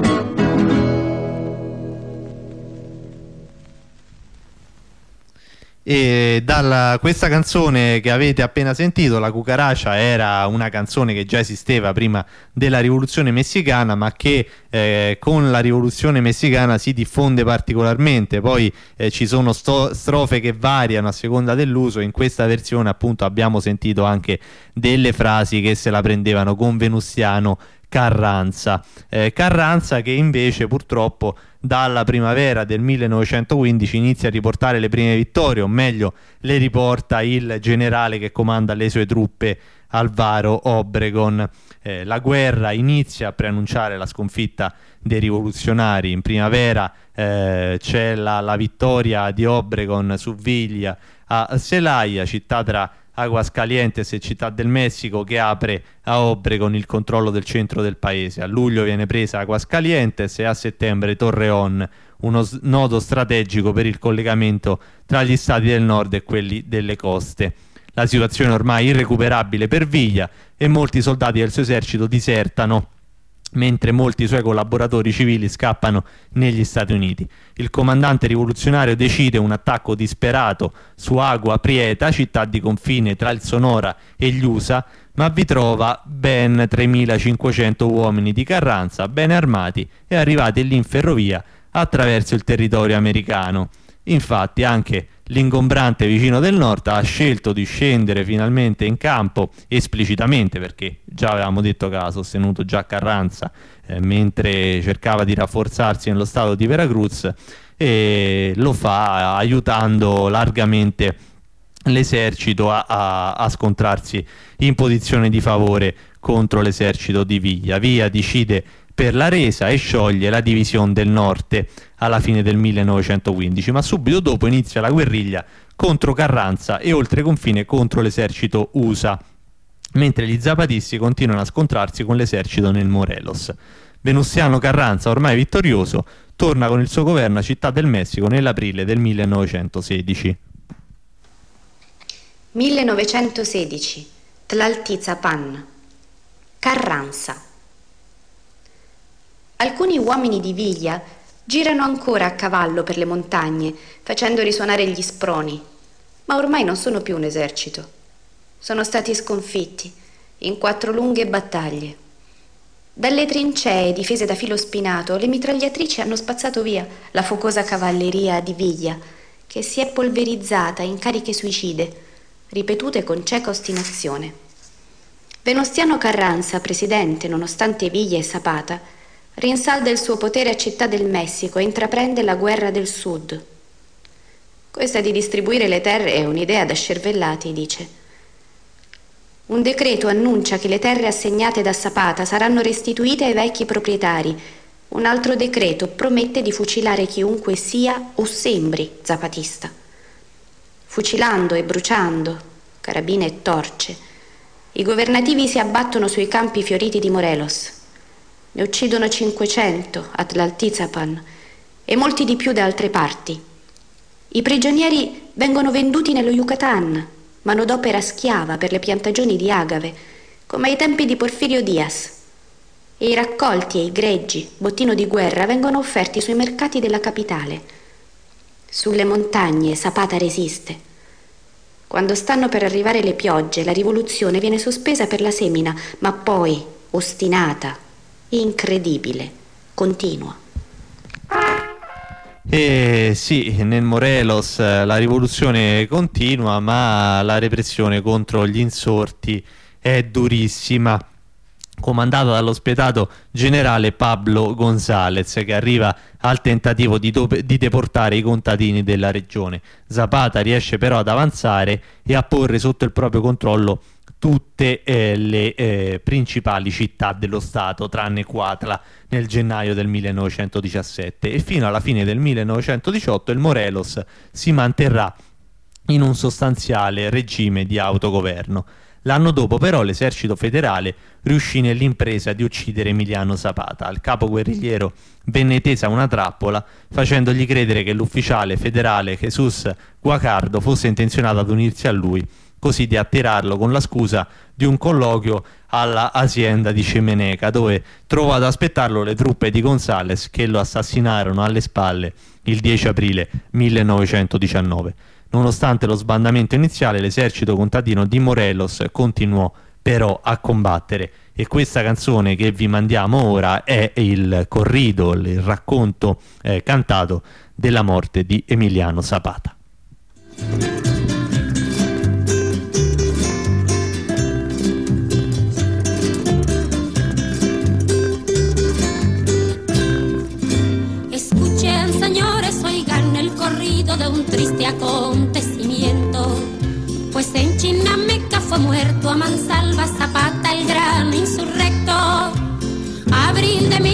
E questa canzone che avete appena sentito, La cucaracha, era una canzone che già esisteva prima della rivoluzione messicana, ma che con la rivoluzione messicana si diffonde particolarmente. Poi ci sono strofe che variano a seconda dell'uso. In questa versione appunto abbiamo sentito anche delle frasi che se la prendevano con Venustiano Carranza, Carranza che invece purtroppo dalla primavera del 1915 inizia a riportare le prime vittorie, o meglio le riporta il generale che comanda le sue truppe, Alvaro Obregón. La guerra inizia a preannunciare la sconfitta dei rivoluzionari. In primavera c'è la vittoria di Obregón su Villa a Celaya, città tra Aguascalientes e Città del Messico, che apre a Obregón il controllo del centro del paese. A luglio viene presa Aguascalientes e a settembre Torreón, uno nodo strategico per il collegamento tra gli stati del nord e quelli delle coste. La situazione è ormai irrecuperabile per Villa e molti soldati del suo esercito disertano, mentre molti suoi collaboratori civili scappano negli Stati Uniti. Il comandante rivoluzionario decide un attacco disperato su Agua Prieta, città di confine tra il Sonora e gli USA, ma vi trova ben 3.500 uomini di Carranza, ben armati e arrivati lì in ferrovia attraverso il territorio americano. Infatti anche l'ingombrante vicino del nord ha scelto di scendere finalmente in campo esplicitamente, perché già avevamo detto che aveva sostenuto già Carranza mentre cercava di rafforzarsi nello stato di Veracruz, e lo fa aiutando largamente l'esercito a scontrarsi in posizione di favore contro l'esercito di Villa. Villa decide per la resa e scioglie la divisione del Norte alla fine del 1915, ma subito dopo inizia la guerriglia contro Carranza e oltre confine contro l'esercito USA, mentre gli zapatisti continuano a scontrarsi con l'esercito nel Morelos. Venustiano Carranza, ormai vittorioso, torna con il suo governo a Città del Messico nell'aprile del 1916. 1916, Tlaltizapan, Carranza. Alcuni uomini di Villa girano ancora a cavallo per le montagne, facendo risuonare gli sproni, ma ormai non sono più un esercito. Sono stati sconfitti in 4 lunghe battaglie. Dalle trincee difese da filo spinato, le mitragliatrici hanno spazzato via la focosa cavalleria di Villa, che si è polverizzata in cariche suicide, ripetute con cieca ostinazione. Venustiano Carranza, presidente, nonostante Villa e Zapata, rinsalda il suo potere a Città del Messico e intraprende la guerra del Sud. Questa di distribuire le terre è un'idea da scervellati, dice. Un decreto annuncia che le terre assegnate da Zapata saranno restituite ai vecchi proprietari. Un altro decreto promette di fucilare chiunque sia o sembri zapatista. Fucilando e bruciando, carabine e torce, i governativi si abbattono sui campi fioriti di Morelos. Ne uccidono 500 a Tlaltizapan e molti di più da altre parti. I prigionieri vengono venduti nello Yucatan, manodopera schiava per le piantagioni di agave, come ai tempi di Porfirio Diaz. E i raccolti e i greggi, bottino di guerra, vengono offerti sui mercati della capitale. Sulle montagne Zapata resiste. Quando stanno per arrivare le piogge, la rivoluzione viene sospesa per la semina, ma poi, ostinata, incredibile, continua. Sì, nel Morelos la rivoluzione continua, ma la repressione contro gli insorti è durissima, comandata dallo spietato generale Pablo González, che arriva al tentativo di deportare i contadini della regione. Zapata riesce però ad avanzare e a porre sotto il proprio controllo tutte le principali città dello Stato, tranne Cuautla, nel gennaio del 1917, e fino alla fine del 1918 il Morelos si manterrà in un sostanziale regime di autogoverno. L'anno dopo però l'esercito federale riuscì nell'impresa di uccidere Emiliano Zapata. Al capo guerrigliero venne tesa una trappola, facendogli credere che l'ufficiale federale Jesús Guajardo fosse intenzionato ad unirsi a lui, così da attirarlo con la scusa di un colloquio alla hacienda di Cimeneca, dove trovò ad aspettarlo le truppe di González, che lo assassinarono alle spalle il 10 aprile 1919. Nonostante lo sbandamento iniziale, l'esercito contadino di Morelos continuò però a combattere, e questa canzone che vi mandiamo ora è il corrido, il racconto cantato della morte di Emiliano Zapata. De un triste acontecimiento, pues en Chinameca fue muerto a mansalva Zapata, el gran insurrecto. Abril de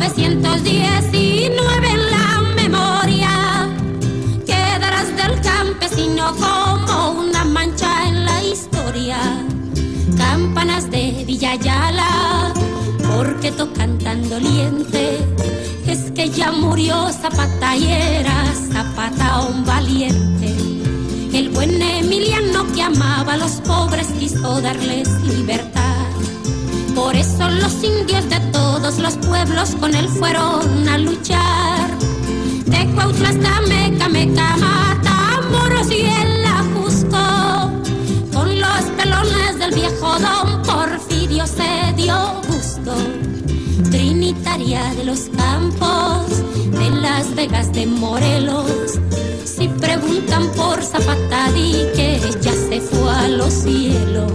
1919 en la memoria quedarás del campesino como una mancha en la historia. Campanas de Villayala, porque tocan tan doliente. Es que ya murió Zapata y era Zapata un valiente. El buen Emiliano que amaba a los pobres quiso darles libertad. Por eso los indios de todos los pueblos con él fueron a luchar. De Cuautla hasta Meca, Matamoros y el Ajusco. Con los pelones del viejo don Porfirio se dio gusto. Trinitaria de los campos, de Las Vegas, de Morelos. Si preguntan por Zapata, di que ya se fue a los cielos.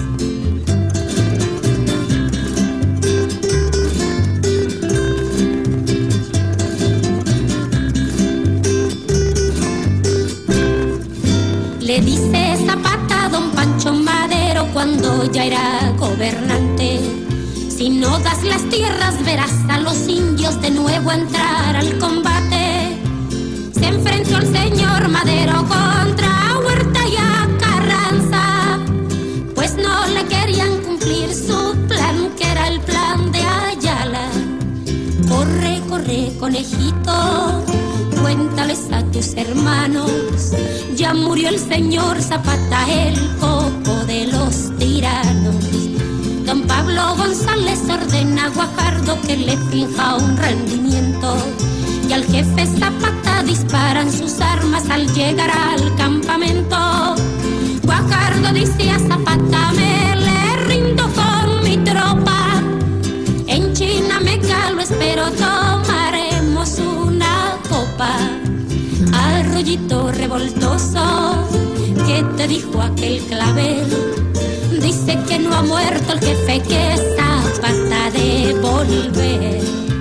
Le dice Zapata a don Pancho Madero cuando ya era gobernante: si no das las tierras verás a los indios de nuevo entrar al combate. Se enfrentó el señor Madero contra Huerta y a Carranza, pues no le querían cumplir su plan, que era el plan de Ayala. Corre, corre, conejito, cuéntales a tus hermanos, ya murió el señor Zapata, el coco de los tiranos. Don Pablo González ordena a Guajardo que le finja un rendimiento, y al jefe Zapata disparan sus armas al llegar al campamento. Guajardo dice a Zapata: me le rindo con mi tropa, en Chinameca lo espero, tomaremos una copa. Arroyito revoltoso, ¿qué te dijo aquel clavel? Dice que no ha muerto el jefe, que Zapata de volver.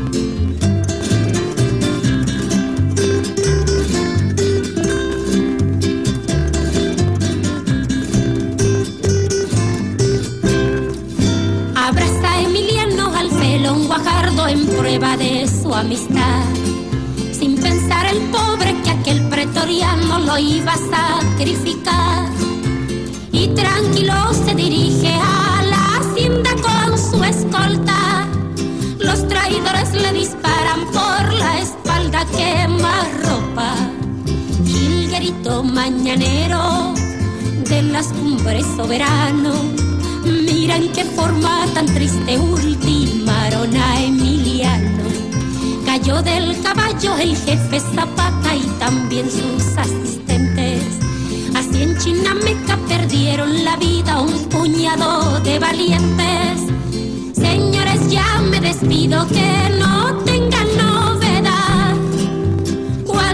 Abraza a Emiliano al felón Guajardo en prueba de su amistad, sin pensar el pobre que aquel pretoriano lo iba a sacrificar. Y tranquilo se dirige a la hacienda con su escolta. Los traidores le disparan por la espalda, quema ropa. Jilguerito mañanero de las cumbres soberano, mira en qué forma tan triste ultimaron a Emiliano. Cayó del caballo el jefe Zapata y también sus asistentes. Así en Chinameca perdieron la vida un puñado de valientes. Señores, ya me despido, que no tengan novedad. ¿Cuál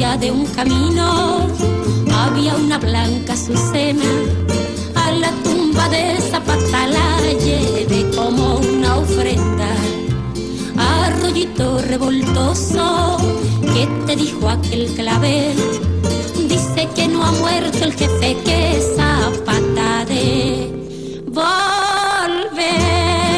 orilla de un camino había una blanca azucena. A la tumba de Zapata la llevé como una ofrenda. Arroyito revoltoso, ¿qué te dijo aquel clavel? Dice que no ha muerto el jefe, que Zapata de volver.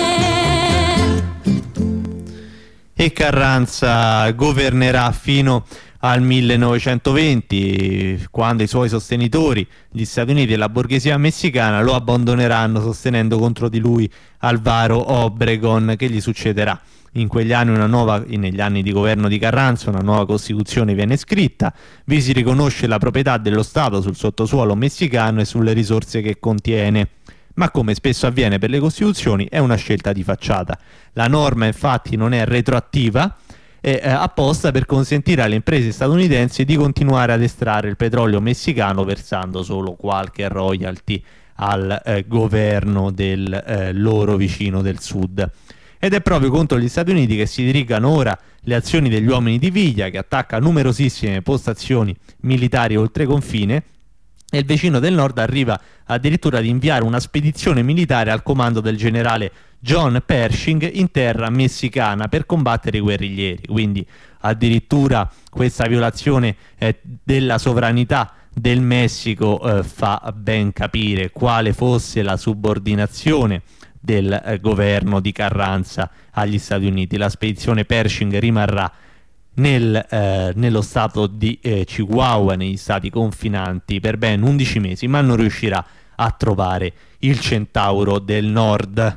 E Carranza governerà fino al 1920, quando i suoi sostenitori, gli Stati Uniti e la borghesia messicana, lo abbandoneranno sostenendo contro di lui Alvaro Obregón, che gli succederà. In quegli anni negli anni di governo di Carranza una nuova Costituzione viene scritta, vi si riconosce la proprietà dello Stato sul sottosuolo messicano e sulle risorse che contiene. Ma come spesso avviene per le Costituzioni è una scelta di facciata. La norma infatti non è retroattiva, è apposta per consentire alle imprese statunitensi di continuare ad estrarre il petrolio messicano, versando solo qualche royalty al governo del loro vicino del sud. Ed è proprio contro gli Stati Uniti che si dirigano ora le azioni degli uomini di Villa, che attacca numerosissime postazioni militari oltre confine, e il vicino del nord arriva addirittura ad inviare una spedizione militare al comando del generale John Pershing in terra messicana per combattere i guerriglieri. Quindi addirittura questa violazione della sovranità del Messico fa ben capire quale fosse la subordinazione del governo di Carranza agli Stati Uniti. La spedizione Pershing rimarrà nello stato di Chihuahua, negli stati confinanti, per ben 11 mesi, ma non riuscirà a trovare il Centauro del Nord.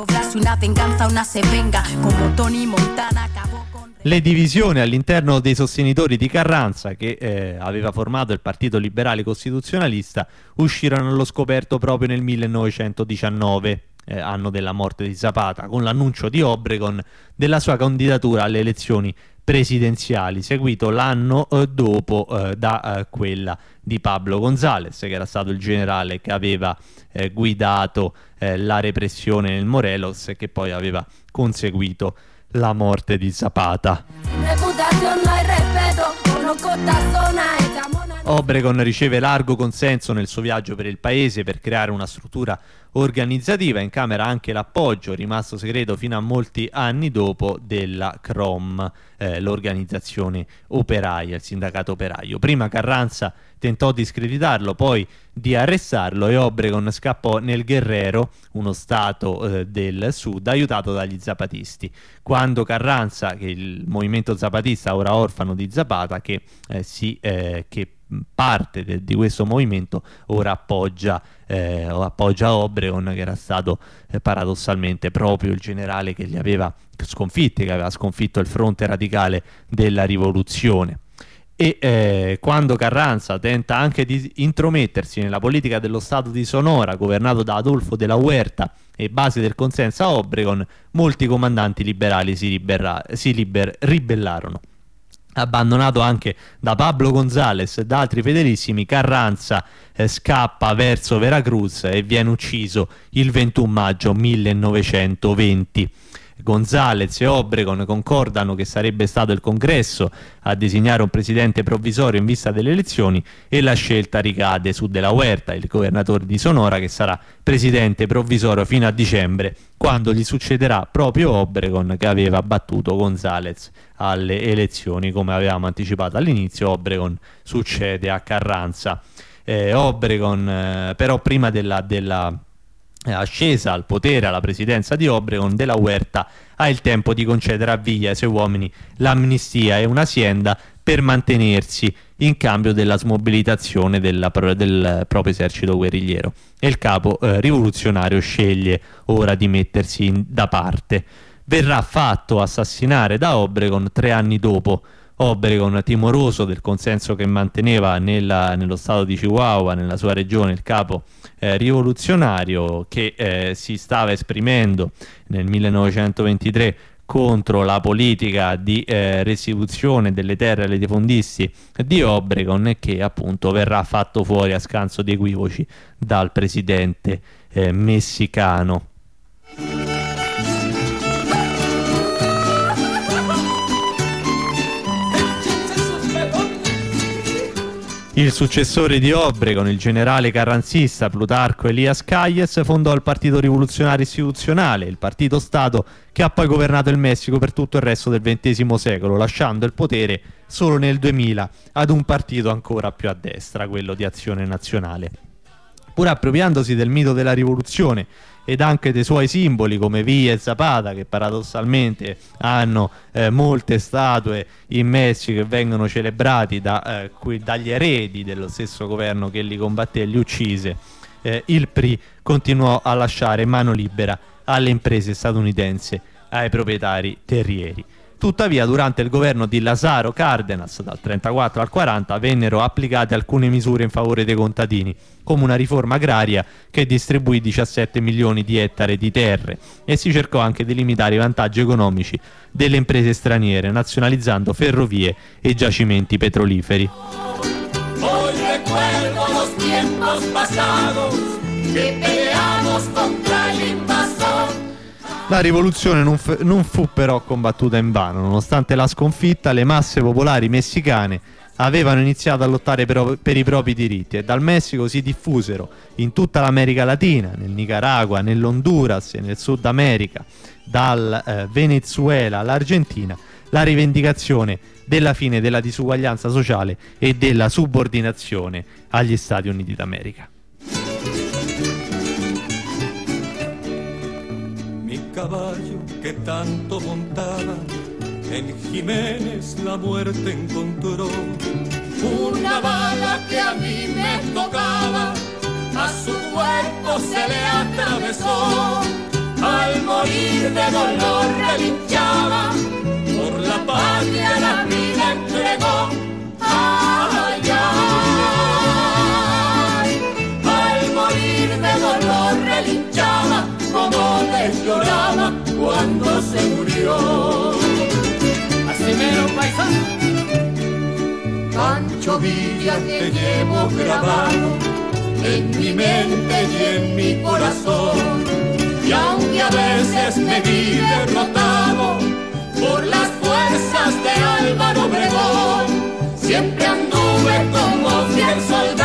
Le divisioni all'interno dei sostenitori di Carranza, che aveva formato il Partito Liberale Costituzionalista, uscirono allo scoperto proprio nel 1919, anno della morte di Zapata, con l'annuncio di Obregón della sua candidatura alle elezioni presidenziali, seguito l'anno dopo da quella di Pablo González, che era stato il generale che aveva guidato la repressione nel Morelos e che poi aveva conseguito la morte di Zapata. Obregón riceve largo consenso nel suo viaggio per il paese per creare una struttura organizzativa, in Camera anche l'appoggio, rimasto segreto fino a molti anni dopo, della CROM, l'organizzazione operaia, il sindacato operaio. Prima Carranza tentò di screditarlo, poi di arrestarlo, e Obregón scappò nel Guerrero, uno stato del sud, aiutato dagli zapatisti. Quando Carranza, che il movimento zapatista, ora orfano di Zapata, che parte di questo movimento, ora appoggia Obregón, che era stato paradossalmente proprio il generale che li aveva sconfitti, che aveva sconfitto il fronte radicale della rivoluzione. E quando Carranza tenta anche di intromettersi nella politica dello Stato di Sonora, governato da Adolfo de la Huerta, e base del consenso a Obregón, molti comandanti liberali si ribellarono. Abbandonato anche da Pablo González e da altri fedelissimi, Carranza scappa verso Veracruz e viene ucciso il 21 maggio 1920. González e Obregón concordano che sarebbe stato il Congresso a designare un presidente provvisorio in vista delle elezioni, e la scelta ricade su de la Huerta, il governatore di Sonora, che sarà presidente provvisorio fino a dicembre, quando gli succederà proprio Obregón, che aveva battuto González alle elezioni. Come avevamo anticipato all'inizio, Obregón succede a Carranza. Obregón però, prima della ascesa al potere, alla presidenza di Obregón, de la Huerta ha il tempo di concedere a Villa e ai suoi uomini l'amnistia e un'azienda per mantenersi in cambio della smobilitazione del proprio esercito guerrigliero, e il capo rivoluzionario sceglie ora di mettersi da parte. Verrà fatto assassinare da Obregón 3 anni dopo. Obregón, timoroso del consenso che manteneva nello stato di Chihuahua, nella sua regione, il capo rivoluzionario, che si stava esprimendo nel 1923 contro la politica di restituzione delle terre ai latifondisti di Obregón, e che appunto verrà fatto fuori a scanso di equivoci dal presidente messicano. Il successore di Obregon, il generale carranzista Plutarco Elias Calles, fondò il Partito Rivoluzionario Istituzionale, il partito Stato che ha poi governato il Messico per tutto il resto del XX secolo, lasciando il potere solo nel 2000 ad un partito ancora più a destra, quello di Azione Nazionale. Pur appropriandosi del mito della rivoluzione ed anche dei suoi simboli come Villa e Zapata, che paradossalmente hanno molte statue in Messico che vengono celebrati dagli eredi dello stesso governo che li combatté e li uccise, il PRI continuò a lasciare mano libera alle imprese statunitensi, ai proprietari terrieri. Tuttavia, durante il governo di Lázaro Cárdenas, dal 1934 al 1940, vennero applicate alcune misure in favore dei contadini, come una riforma agraria che distribuì 17 milioni di ettari di terre, e si cercò anche di limitare i vantaggi economici delle imprese straniere, nazionalizzando ferrovie e giacimenti petroliferi. Hoy recuerdo los tiempos pasados que peleamos contra el invasor. La rivoluzione non fu però combattuta invano. Nonostante la sconfitta, le masse popolari messicane avevano iniziato a lottare per i propri diritti e dal Messico si diffusero in tutta l'America Latina, nel Nicaragua, nell'Honduras e nel Sud America, dal Venezuela all'Argentina, la rivendicazione della fine della disuguaglianza sociale e della subordinazione agli Stati Uniti d'America. Caballo que tanto montaba, en Jiménez la muerte encontró. Una bala que a mí me tocaba, a su cuerpo se le atravesó. Al morir de dolor relinchaba, por la patria la vida entregó. Ay, ay, al morir de dolor relinchaba, como les lloraba cuando se murió. Así mero paisano, Pancho Villa te llevo grabado en mi mente y en mi corazón. Y aunque a veces me vi derrotado por las fuerzas de Álvaro Obregón, siempre anduve como fiel soldado.